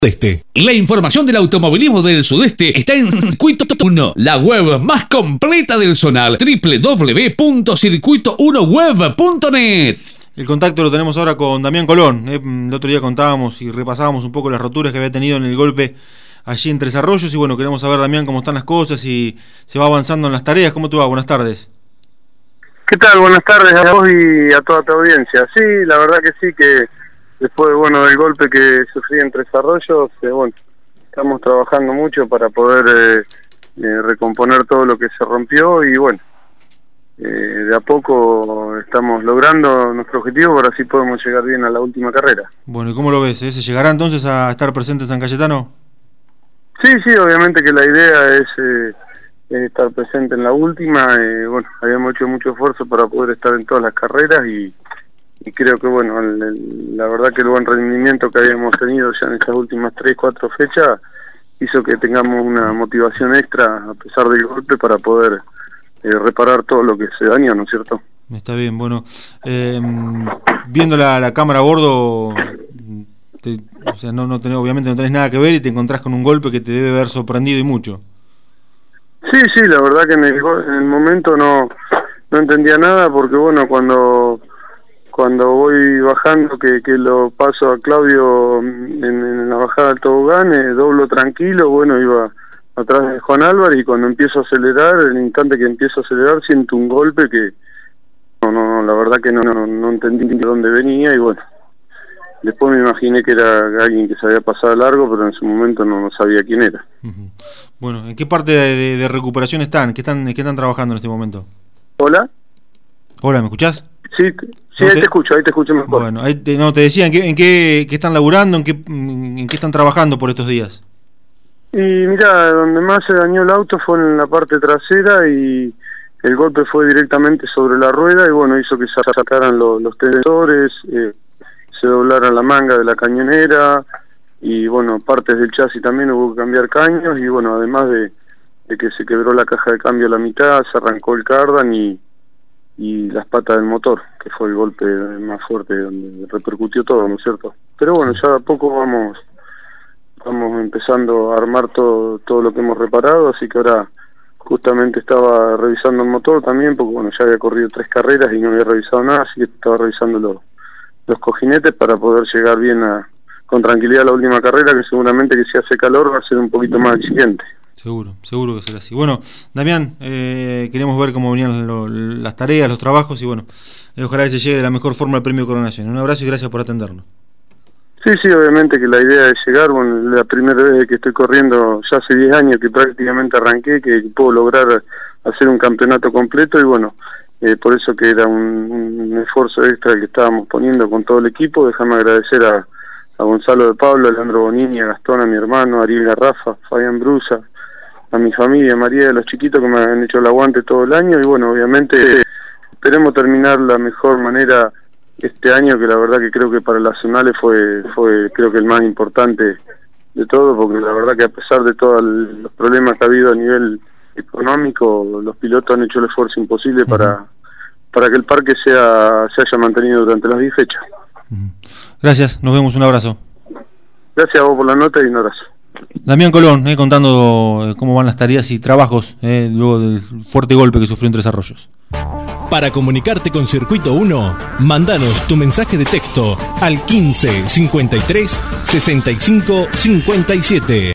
La información del automovilismo del sudeste está en Circuito 1, la web más completa del zonal, www.circuito1web.net. El contacto lo tenemos ahora con Damián Colón. El otro día contábamos y repasábamos un poco las roturas que había tenido en el golpe allí en Tres Arroyos. Y bueno, queremos saber, Damián, cómo están las cosas y se va avanzando en las tareas. ¿Cómo te va? Buenas tardes. ¿Qué tal? Buenas tardes a vos y a toda tu audiencia. Sí, la verdad que sí, que después del golpe que sufrí en Tres Arroyos, estamos trabajando mucho para poder recomponer todo lo que se rompió y de a poco estamos logrando nuestro objetivo, para así podemos llegar bien a la última carrera. Bueno, ¿y cómo lo ves? ¿Se llegará entonces a estar presente en San Cayetano? Sí, obviamente que la idea es estar presente en la última. Habíamos hecho mucho esfuerzo para poder estar en todas las carreras y creo que la verdad que el buen rendimiento que habíamos tenido ya en estas últimas 3-4 fechas hizo que tengamos una motivación extra a pesar del golpe para poder reparar todo lo que se dañó, ¿no es cierto? Está bien, bueno, viendo la cámara a bordo, obviamente no tenés nada que ver y te encontrás con un golpe que te debe haber sorprendido y mucho. Sí, la verdad que en el momento no entendía nada, porque cuando voy bajando, que lo paso a Claudio en la bajada del tobogán, doblo tranquilo, iba atrás de Juan Álvarez, y cuando empiezo a acelerar, el instante que empiezo a acelerar, siento un golpe que la verdad que no entendí de dónde venía, y después me imaginé que era alguien que se había pasado largo, pero en su momento no sabía quién era. Bueno, ¿en qué parte de recuperación están? ¿Qué están trabajando en este momento? ¿Hola? Hola, ¿me escuchás? Sí, ahí te escucho mejor. Bueno, te decía, ¿en qué están laburando, en qué están trabajando por estos días? Y mira, donde más se dañó el auto fue en la parte trasera, y el golpe fue directamente sobre la rueda, y hizo que se sacaran los tensores, se doblara la manga de la cañonera, y partes del chasis también hubo que cambiar caños, y además de que se quebró la caja de cambio a la mitad, se arrancó el cardan y las patas del motor, que fue el golpe más fuerte donde repercutió todo, ¿no es cierto? Pero ya de a poco vamos empezando a armar todo lo que hemos reparado, así que ahora justamente estaba revisando el motor también, porque ya había corrido 3 carreras y no había revisado nada, así que estaba revisando los cojinetes para poder llegar bien con tranquilidad a la última carrera, que seguramente que si hace calor va a ser un poquito más exigente. Seguro que será así. Bueno, Damián, queríamos ver cómo venían las tareas, los trabajos, y ojalá que se llegue de la mejor forma al premio Coronación. Un abrazo y gracias por atendernos. Sí, obviamente que la idea es llegar. La primera vez que estoy corriendo, ya hace 10 años que prácticamente arranqué, que puedo lograr hacer un campeonato completo, y por eso que era un esfuerzo extra que estábamos poniendo con todo el equipo. Déjame agradecer a Gonzalo de Pablo, a Leandro Bonini, a Gastón, a mi hermano, a Ariel Garrafa, Fabián Brusa, a mi familia, a María, de los chiquitos que me han hecho el aguante todo el año, y obviamente esperemos terminar la mejor manera este año, que la verdad que creo que para las zonales fue creo que el más importante de todo, porque la verdad que a pesar de todos los problemas que ha habido a nivel económico, los pilotos han hecho el esfuerzo imposible para que el parque se haya mantenido durante las 10 fechas. Gracias, nos vemos, un abrazo. Gracias a vos por la nota y un abrazo. Damián Colón, contando cómo van las tareas y trabajos luego del fuerte golpe que sufrió en Tres Arroyos. Para comunicarte con Circuito 1, mandanos tu mensaje de texto al 15 53 65 57.